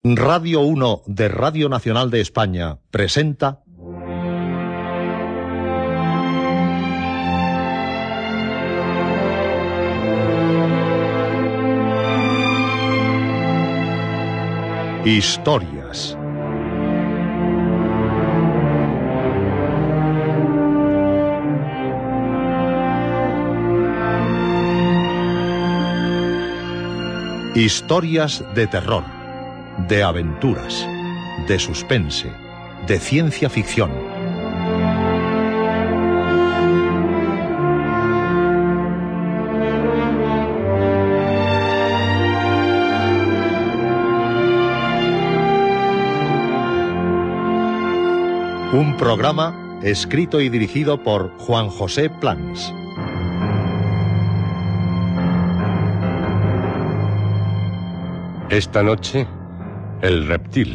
Radio 1 de Radio Nacional de España presenta Historias. Historias de terror, de aventuras, de suspense, de ciencia ficción. Un programa escrito y dirigido por Juan José Plans. Esta noche, el reptil.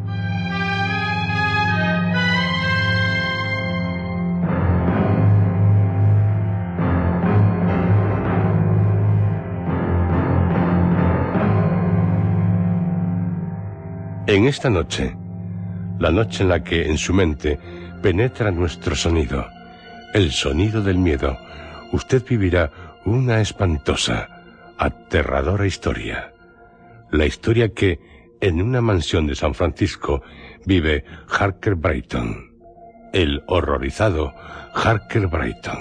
En esta noche, la noche en la que en su mente penetra nuestro sonido, el sonido del miedo, usted vivirá una espantosa, aterradora historia. La historia que, en una mansión de San Francisco, vive Harker Brighton, el horrorizado Harker Brighton.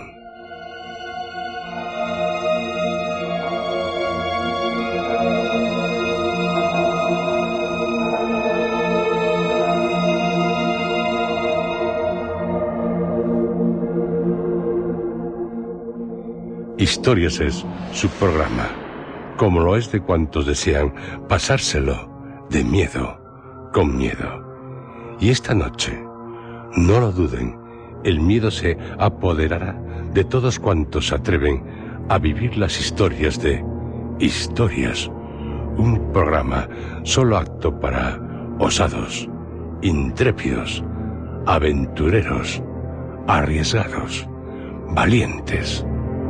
Historias es su programa, como lo es de cuantos desean pasárselo de miedo con miedo. Y esta noche, no lo duden, el miedo se apoderará de todos cuantos se atreven a vivir las historias de Historias, un programa solo apto para osados, intrépidos, aventureros, arriesgados, valientes.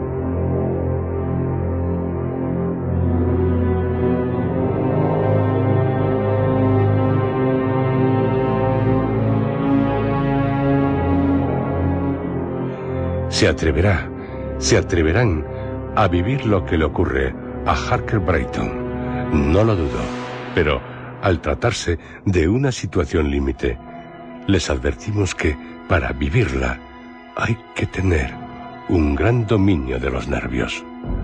Se atreverán a vivir lo que le ocurre a Harker Brighton. No lo dudo, pero al tratarse de una situación límite, les advertimos que para vivirla hay que tener un gran dominio de los nervios.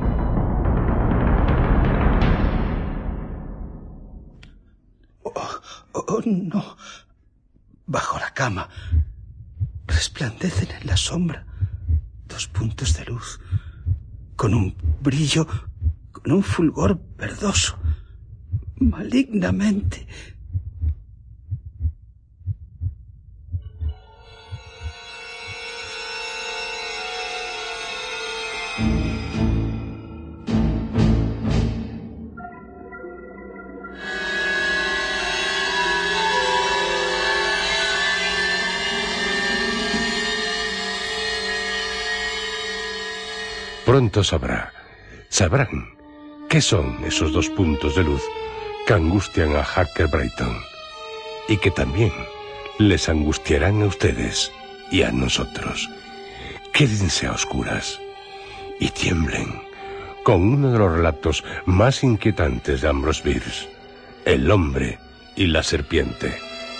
Oh, no. Bajo la cama resplandecen en la sombra 2 puntos de luz, con un brillo, con un fulgor verdoso, malignamente. Pronto sabrán qué son esos 2 puntos de luz que angustian a Harker Brighton y que también les angustiarán a ustedes y a nosotros. Quédense a oscuras y tiemblen con uno de los relatos más inquietantes de Ambrose Bierce, El hombre y la serpiente.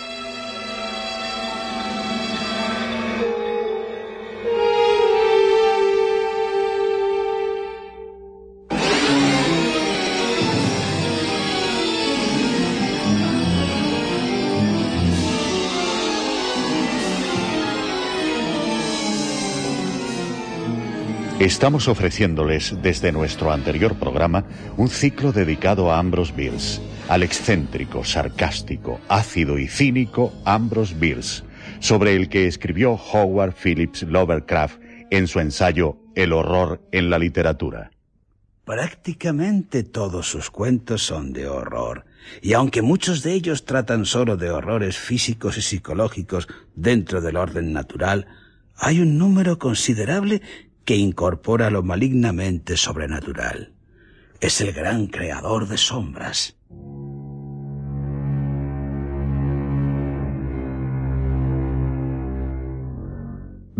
Estamos ofreciéndoles desde nuestro anterior programa un ciclo dedicado a Ambrose Bierce, al excéntrico, sarcástico, ácido y cínico Ambrose Bierce, sobre el que escribió Howard Phillips Lovecraft en su ensayo El horror en la literatura. Prácticamente todos sus cuentos son de horror, y aunque muchos de ellos tratan solo de horrores físicos y psicológicos dentro del orden natural, hay un número considerable que incorpora lo malignamente sobrenatural. Es el gran creador de sombras.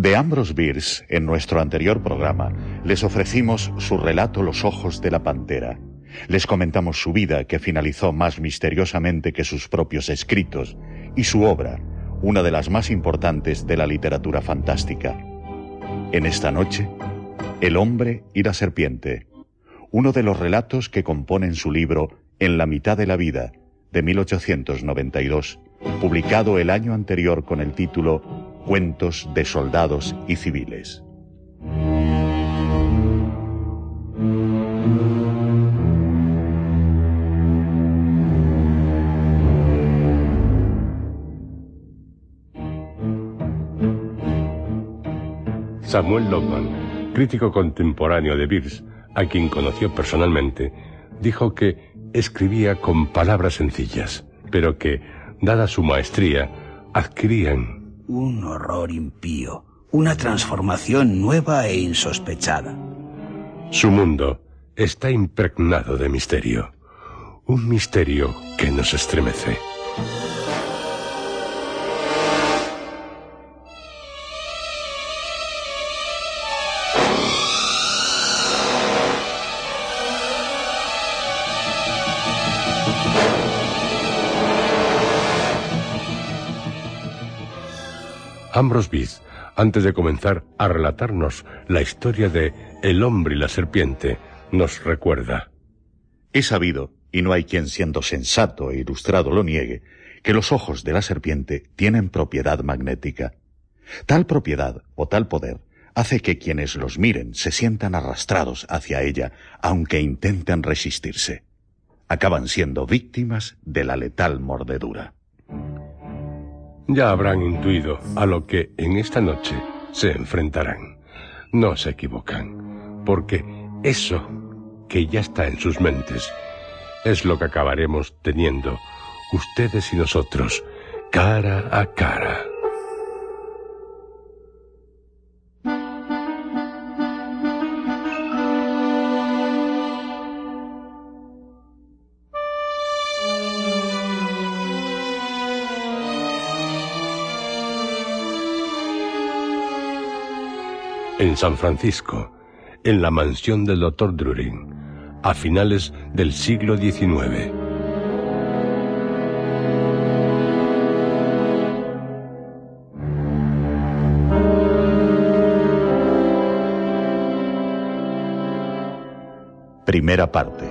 De Ambrose Bierce, en nuestro anterior programa, les ofrecimos su relato Los ojos de la pantera. Les comentamos su vida, que finalizó más misteriosamente que sus propios escritos, y su obra, una de las más importantes de la literatura fantástica. En esta noche, El hombre y la serpiente, uno de los relatos que componen su libro En la mitad de la vida, de 1892, publicado el año anterior con el título Cuentos de soldados y civiles. Samuel Lockman, crítico contemporáneo de Bierce, a quien conoció personalmente, dijo que escribía con palabras sencillas, pero que, dada su maestría, adquirían un horror impío, una transformación nueva e insospechada. Su mundo está impregnado de misterio, un misterio que nos estremece. Ambrose Bierce, antes de comenzar a relatarnos la historia de El hombre y la serpiente, nos recuerda: He sabido, y no hay quien siendo sensato e ilustrado lo niegue, que los ojos de la serpiente tienen propiedad magnética. Tal propiedad o tal poder hace que quienes los miren se sientan arrastrados hacia ella, aunque intenten resistirse. Acaban siendo víctimas de la letal mordedura. Ya habrán intuido a lo que en esta noche se enfrentarán. No se equivocan, porque eso que ya está en sus mentes es lo que acabaremos teniendo ustedes y nosotros, cara a cara. En San Francisco, en la mansión del Dr. Drurin, a finales del siglo XIX. Primera parte.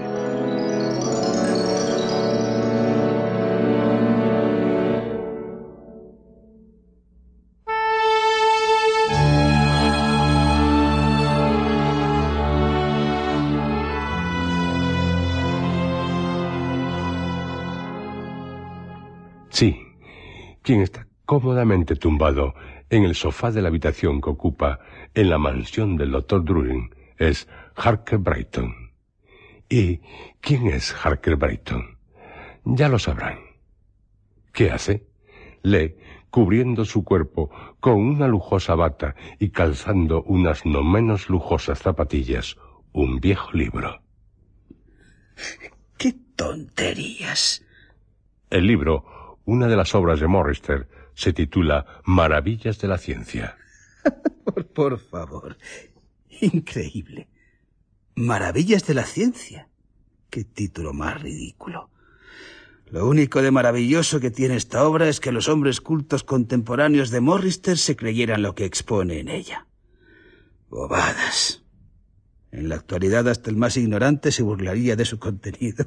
Sí, quien está cómodamente tumbado en el sofá de la habitación que ocupa en la mansión del Dr. Drurin es Harker Brighton. ¿Y quién es Harker Brighton? Ya lo sabrán. ¿Qué hace? Lee, cubriendo su cuerpo con una lujosa bata y calzando unas no menos lujosas zapatillas, un viejo libro. ¡Qué tonterías! El libro, una de las obras de Morrister, se titula Maravillas de la ciencia. Por favor, increíble. Maravillas de la ciencia. ¡Qué título más ridículo! Lo único de maravilloso que tiene esta obra es que los hombres cultos contemporáneos de Morrister se creyeran lo que expone en ella. Bobadas. En la actualidad hasta el más ignorante se burlaría de su contenido.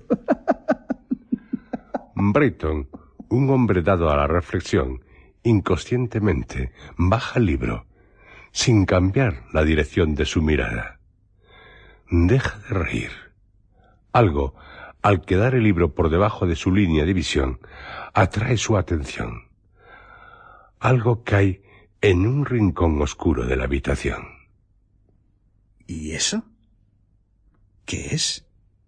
Brighton, un hombre dado a la reflexión, inconscientemente baja el libro, sin cambiar la dirección de su mirada. Deja de reír. Algo, al quedar el libro por debajo de su línea de visión, atrae su atención. Algo que hay en un rincón oscuro de la habitación. ¿Y eso? ¿Qué es?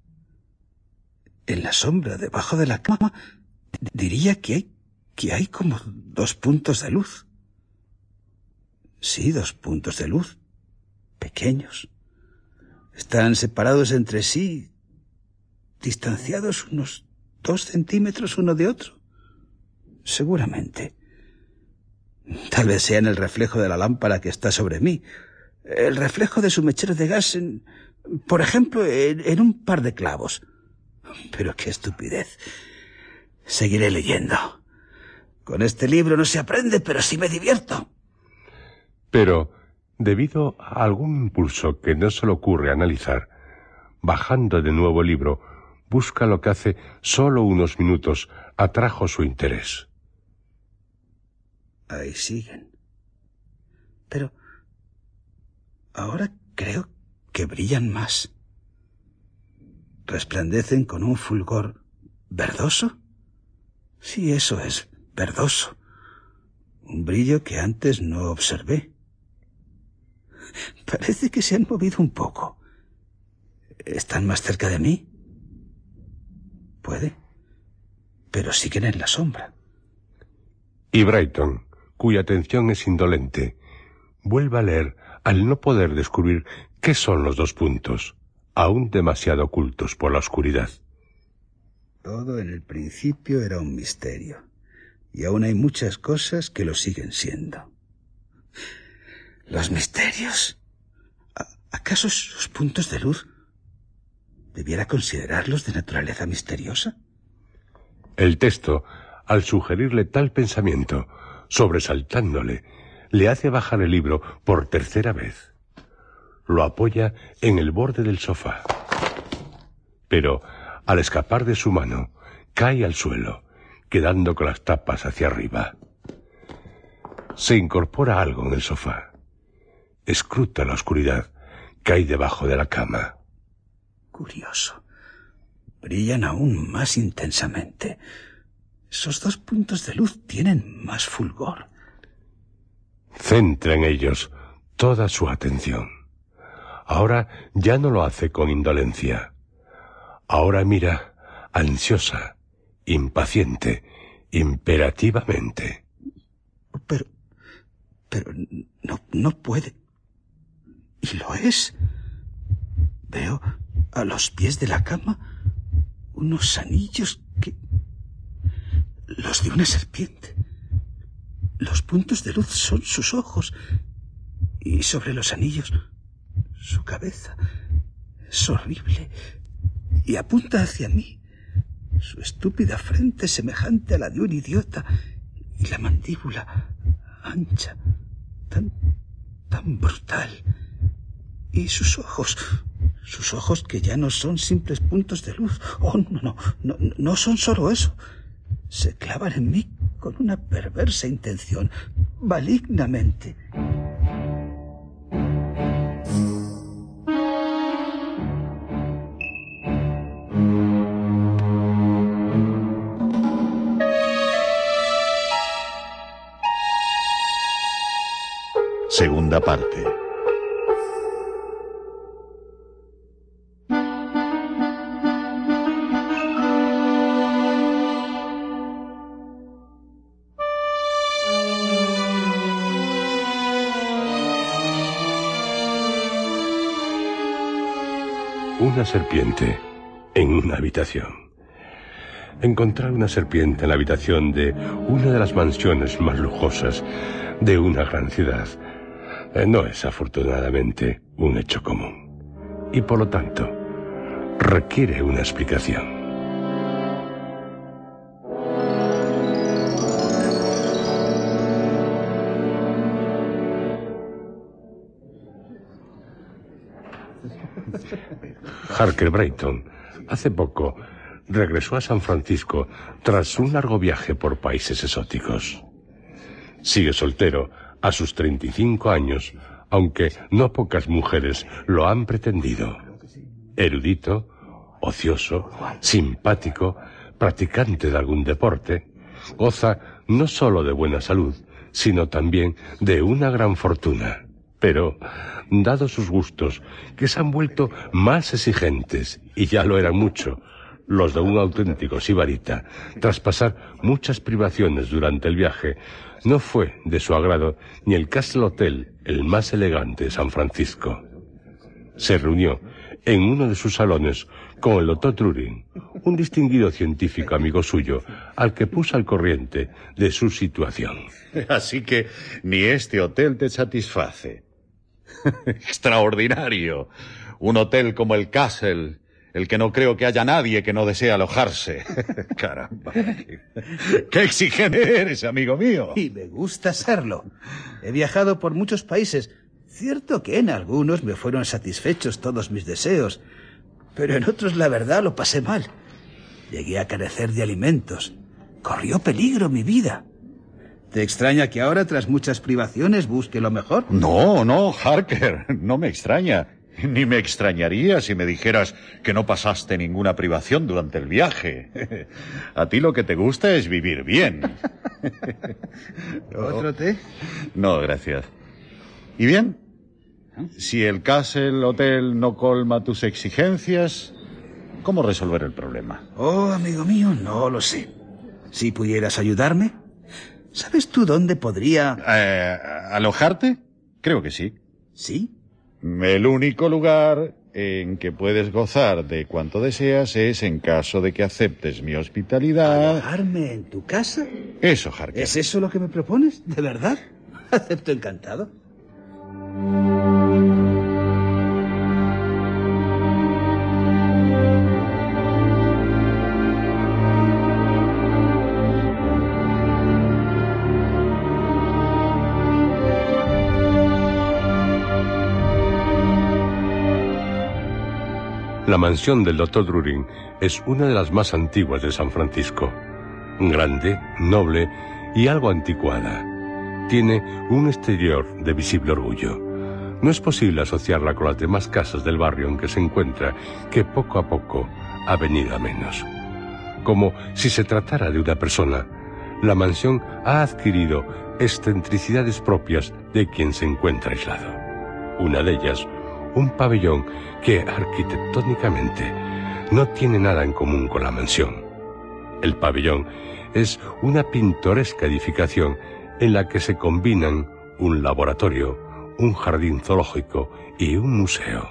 En la sombra, debajo de la cama, diría que hay como 2 puntos de luz. Sí, 2 puntos de luz, pequeños. Están separados entre sí, distanciados unos 2 centímetros uno de otro. Seguramente. Tal vez sea en el reflejo de la lámpara que está sobre mí. El reflejo de su mechero de gas, por ejemplo, en un par de clavos. Pero qué estupidez. Seguiré leyendo. Con este libro no se aprende, pero sí me divierto. Pero, debido a algún impulso que no se le ocurre analizar, bajando de nuevo el libro, busca lo que hace solo unos minutos atrajo su interés. Ahí siguen. Pero ahora creo que brillan más. ¿Resplandecen con un fulgor verdoso? Sí, eso es, verdoso. Un brillo que antes no observé. Parece que se han movido un poco. ¿Están más cerca de mí? Puede, pero siguen en la sombra. Y Brighton, cuya atención es indolente, vuelve a leer al no poder descubrir qué son los dos puntos, aún demasiado ocultos por la oscuridad. Todo en el principio era un misterio, y aún hay muchas cosas que lo siguen siendo. Los misterios. ¿Acaso esos puntos de luz debiera considerarlos de naturaleza misteriosa? El texto, al sugerirle tal pensamiento, sobresaltándole, le hace bajar el libro por tercera vez. Lo apoya en el borde del sofá. Pero, al escapar de su mano, cae al suelo, quedando con las tapas hacia arriba. Se incorpora algo en el sofá. Escruta la oscuridad que hay debajo de la cama. Curioso. Brillan aún más intensamente. Esos dos puntos de luz tienen más fulgor. Centra en ellos toda su atención. Ahora ya no lo hace con indolencia. Ahora mira ansiosa, impaciente, imperativamente. Pero no puede. Y lo es. Veo a los pies de la cama unos anillos los de una serpiente. Los puntos de luz son sus ojos y sobre los anillos su cabeza. Es horrible y apunta hacia mí. Su estúpida frente semejante a la de un idiota y la mandíbula ancha, tan brutal. Y sus ojos que ya no son simples puntos de luz. Oh, no son solo eso. Se clavan en mí con una perversa intención, malignamente. Segunda parte. Una serpiente en una habitación. Encontrar una serpiente en la habitación de una de las mansiones más lujosas de una gran ciudad no es afortunadamente un hecho común y por lo tanto requiere una explicación. Harker Brighton hace poco regresó a San Francisco tras un largo viaje por países exóticos. Sigue soltero a sus 35 años, aunque no pocas mujeres lo han pretendido. Erudito, ocioso, simpático, practicante de algún deporte, goza no solo de buena salud, sino también de una gran fortuna. Pero, dados sus gustos, que se han vuelto más exigentes, y ya lo eran mucho, los de un auténtico sibarita, tras pasar muchas privaciones durante el viaje, no fue de su agrado ni el Castle Hotel, el más elegante de San Francisco. Se reunió en uno de sus salones con el Dr. Drurin, un distinguido científico amigo suyo, al que puso al corriente de su situación. Así que ni este hotel te satisface. Extraordinario. Un hotel como el Castle, el que no creo que haya nadie que no desee alojarse. Caramba. ¡Qué exigente eres, amigo mío! Y me gusta serlo. He viajado por muchos países. Cierto que en algunos me fueron satisfechos todos mis deseos, pero en otros la verdad lo pasé mal. Llegué a carecer de alimentos. Corrió peligro mi vida. ¿Te extraña que ahora, tras muchas privaciones, busque lo mejor? No, Harker, no me extraña. Ni me extrañaría si me dijeras que no pasaste ninguna privación durante el viaje. A ti lo que te gusta es vivir bien. ¿Otro té? No, gracias. ¿Y bien? Si el Castle Hotel no colma tus exigencias, ¿cómo resolver el problema? Oh, amigo mío, no lo sé. Si pudieras ayudarme, ¿sabes tú dónde podría...? ¿Alojarte? Creo que sí. ¿Sí? El único lugar en que puedes gozar de cuanto deseas es en caso de que aceptes mi hospitalidad. ¿Alojarme en tu casa? Eso, Harker. ¿Es eso lo que me propones? ¿De verdad? Acepto encantado. La mansión del Dr. Drurin es una de las más antiguas de San Francisco. Grande, noble y algo anticuada. Tiene un exterior de visible orgullo. No es posible asociarla con las demás casas del barrio en que se encuentra, que poco a poco ha venido a menos. Como si se tratara de una persona, la mansión ha adquirido excentricidades propias de quien se encuentra aislado. Una de ellas, un pabellón que arquitectónicamente no tiene nada en común con la mansión. El pabellón es una pintoresca edificación en la que se combinan un laboratorio, un jardín zoológico y un museo.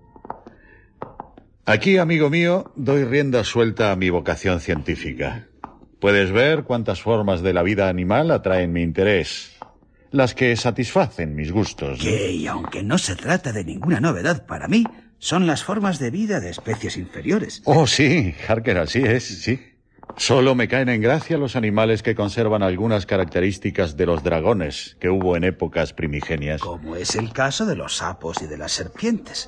Aquí, amigo mío, doy rienda suelta a mi vocación científica. Puedes ver cuántas formas de la vida animal atraen mi interés. Las que satisfacen mis gustos. Que, y aunque no se trata de ninguna novedad para mí, son las formas de vida de especies inferiores. Oh, sí, Harker, así es, sí. Solo me caen en gracia los animales que conservan algunas características de los dragones que hubo en épocas primigenias. Como es el caso de los sapos y de las serpientes.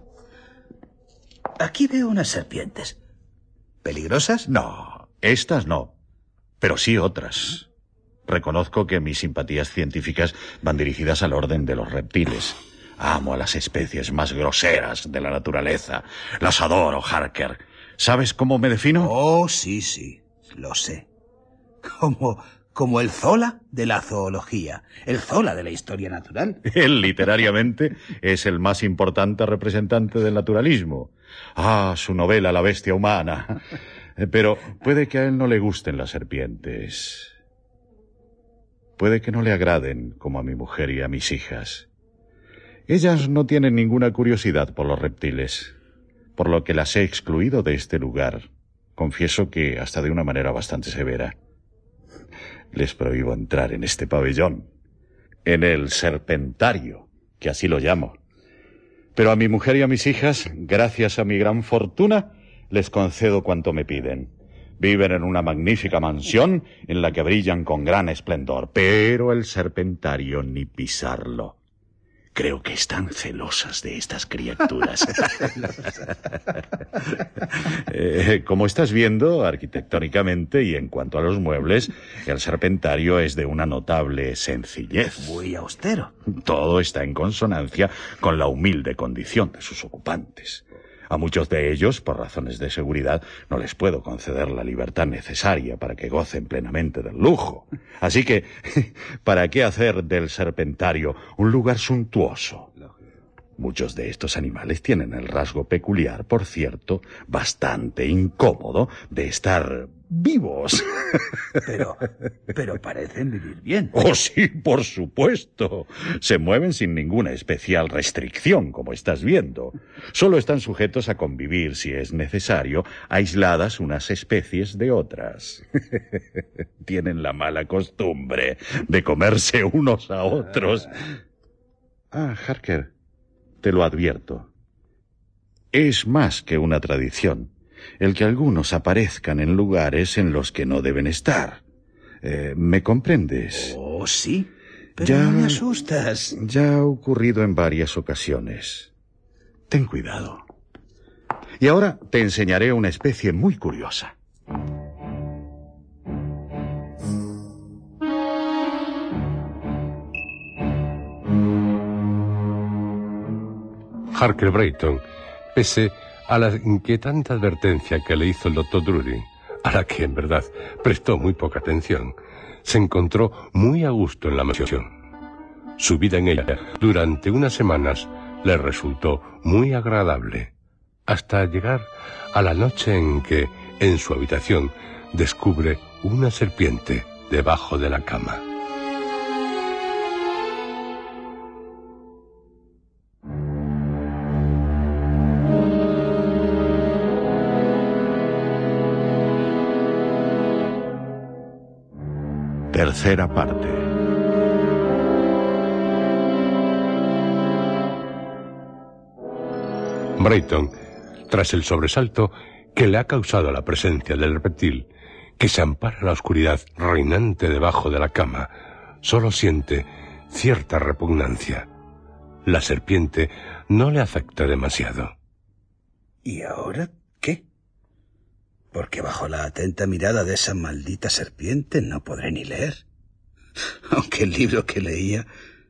Aquí veo unas serpientes. ¿Peligrosas? No, estas no, pero sí otras. Reconozco que mis simpatías científicas van dirigidas al orden de los reptiles. Amo a las especies más groseras de la naturaleza. Las adoro, Harker. ¿Sabes cómo me defino? Oh, sí, lo sé. Como el Zola de la zoología, el Zola de la historia natural. Él, literariamente, es el más importante representante del naturalismo. Ah, su novela La bestia humana. Pero puede que a él no le gusten las serpientes. Puede que no le agraden como a mi mujer y a mis hijas. Ellas no tienen ninguna curiosidad por los reptiles, por lo que las he excluido de este lugar. Confieso que hasta de una manera bastante severa. Les prohíbo entrar en este pabellón, en el serpentario, que así lo llamo. Pero a mi mujer y a mis hijas, gracias a mi gran fortuna, les concedo cuanto me piden. Viven en una magnífica mansión en la que brillan con gran esplendor, pero el serpentario ni pisarlo. Creo que están celosas de estas criaturas. Como estás viendo, arquitectónicamente y en cuanto a los muebles, el serpentario es de una notable sencillez. Muy austero. Todo está en consonancia con la humilde condición de sus ocupantes. A muchos de ellos, por razones de seguridad, no les puedo conceder la libertad necesaria para que gocen plenamente del lujo. Así que, ¿para qué hacer del serpentario un lugar suntuoso? Muchos de estos animales tienen el rasgo peculiar, por cierto, bastante incómodo, de estar vivos. Pero parecen vivir bien. Oh, sí, por supuesto. Se mueven sin ninguna especial restricción, como estás viendo. Solo están sujetos a convivir, si es necesario, aisladas unas especies de otras. Tienen la mala costumbre de comerse unos a otros. Harker, te lo advierto. Es más que una tradición el que algunos aparezcan en lugares en los que no deben estar. ¿Me comprendes? Oh, sí, pero no me asustas. Ya ha ocurrido en varias ocasiones. Ten cuidado. Y ahora te enseñaré una especie muy curiosa. Harker Brayton, pese a la inquietante advertencia que le hizo el Dr. Drury, a la que en verdad prestó muy poca atención, se encontró muy a gusto en la mansión. Su vida en ella durante unas semanas le resultó muy agradable, hasta llegar a la noche en que, en su habitación, descubre una serpiente debajo de la cama. Tercera parte. Brayton, tras el sobresalto que le ha causado la presencia del reptil, que se ampara en la oscuridad reinante debajo de la cama, solo siente cierta repugnancia. La serpiente no le afecta demasiado. ¿Y ahora qué? Porque bajo la atenta mirada de esa maldita serpiente no podré ni leer. Aunque el libro que leía...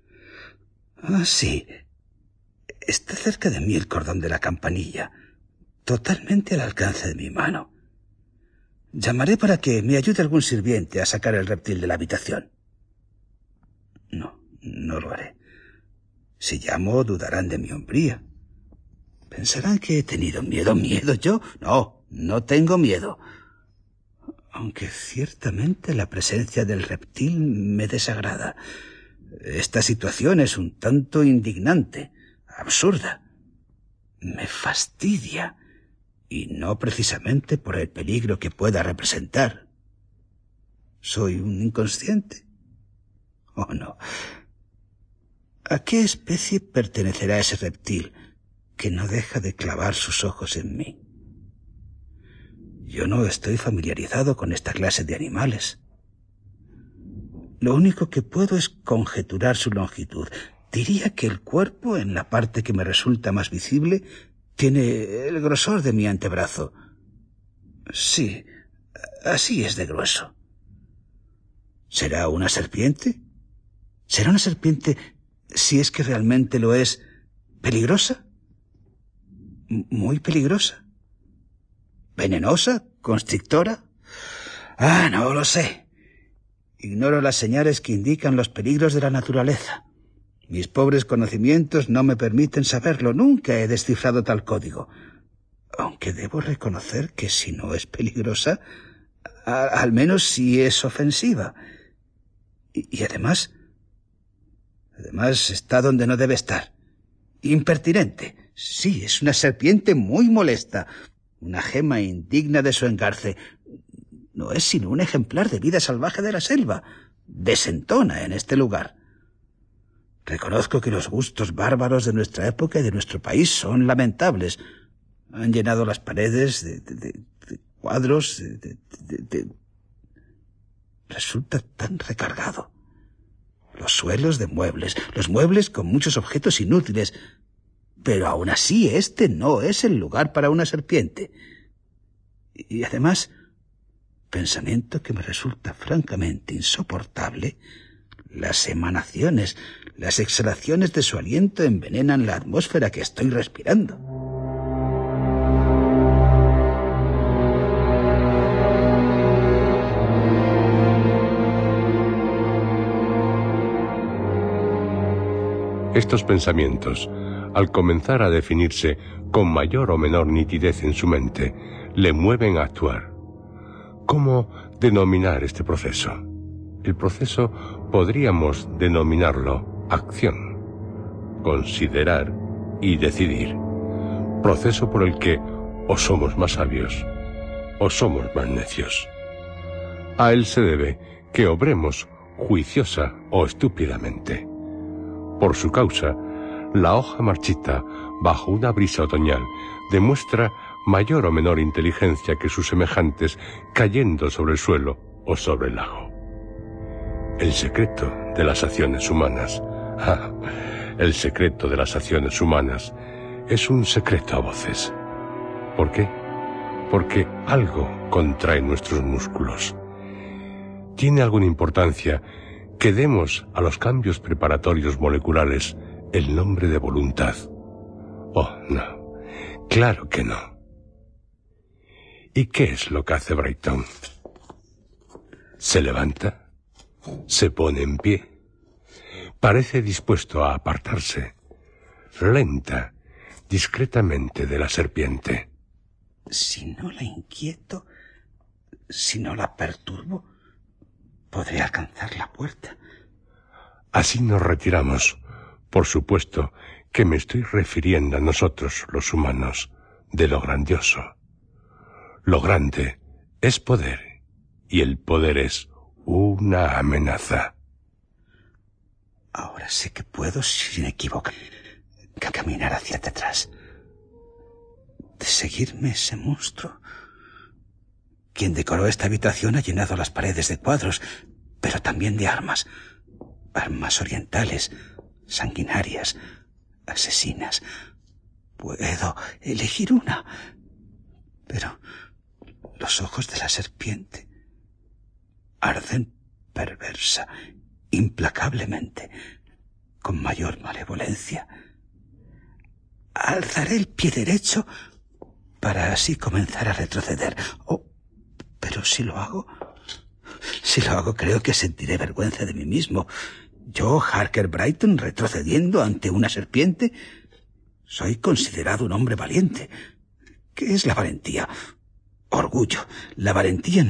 sí. Está cerca de mí el cordón de la campanilla, totalmente al alcance de mi mano. Llamaré para que me ayude algún sirviente a sacar el reptil de la habitación. No lo haré. Si llamo, dudarán de mi hombría. Pensarán que he tenido miedo. ¿Miedo yo? No tengo miedo. Aunque ciertamente la presencia del reptil me desagrada. Esta situación es un tanto indignante, absurda. Me fastidia, y no precisamente por el peligro que pueda representar. ¿Soy un inconsciente? ¿O no? ¿A qué especie pertenecerá ese reptil que no deja de clavar sus ojos en mí? Yo no estoy familiarizado con esta clase de animales. Lo único que puedo es conjeturar su longitud. Diría que el cuerpo, en la parte que me resulta más visible, tiene el grosor de mi antebrazo. Sí, así es de grueso. ¿Será una serpiente? ¿Será una serpiente, si es que realmente lo es, peligrosa? ¿Muy peligrosa? ¿Venenosa? ¿Constrictora? No lo sé. Ignoro las señales que indican los peligros de la naturaleza. Mis pobres conocimientos no me permiten saberlo. Nunca he descifrado tal código. Aunque debo reconocer que si no es peligrosa, al menos sí es ofensiva. Y además está donde no debe estar. Impertinente. Sí, es una serpiente muy molesta. Una gema indigna de su engarce. No es sino un ejemplar de vida salvaje de la selva. Desentona en este lugar. Reconozco que los gustos bárbaros de nuestra época y de nuestro país son lamentables. Han llenado las paredes de cuadros, Resulta tan recargado. Los suelos de muebles, los muebles con muchos objetos inútiles. Pero aún así este no es el lugar para una serpiente. Y además, pensamiento que me resulta francamente insoportable, las emanaciones, las exhalaciones de su aliento envenenan la atmósfera que estoy respirando. Estos pensamientos, al comenzar a definirse con mayor o menor nitidez en su mente, le mueven a actuar. ¿Cómo denominar este proceso? El proceso podríamos denominarlo acción, considerar y decidir. Proceso por el que o somos más sabios o somos más necios. A él se debe que obremos juiciosa o estúpidamente. Por su causa, la hoja marchita bajo una brisa otoñal demuestra mayor o menor inteligencia que sus semejantes cayendo sobre el suelo o sobre el lago. El secreto de las acciones humanas, el secreto de las acciones humanas es un secreto a voces. ¿Por qué? Porque algo contrae nuestros músculos. ¿Tiene alguna importancia que demos a los cambios preparatorios moleculares el nombre de voluntad? Oh, no. Claro que no. ¿Y qué es lo que hace Brayton? Se levanta, se pone en pie, parece dispuesto a apartarse, lenta, discretamente de la serpiente. Si no la inquieto, si no la perturbo, podré alcanzar la puerta. Así nos retiramos. Por supuesto que me estoy refiriendo a nosotros, los humanos, de lo grandioso. Lo grande es poder, y el poder es una amenaza. Ahora sé que puedo, sin equivocar, caminar hacia atrás. De seguirme ese monstruo. Quien decoró esta habitación ha llenado las paredes de cuadros, pero también de armas. Armas orientales, sanguinarias, asesinas. Puedo elegir una, pero los ojos de la serpiente arden perversa, implacablemente, con mayor malevolencia. Alzaré el pie derecho para así comenzar a retroceder. Oh, pero si lo hago, creo que sentiré vergüenza de mí mismo. Yo, Harker Brayton, retrocediendo ante una serpiente. Soy considerado un hombre valiente. ¿Qué es la valentía? Orgullo. La valentía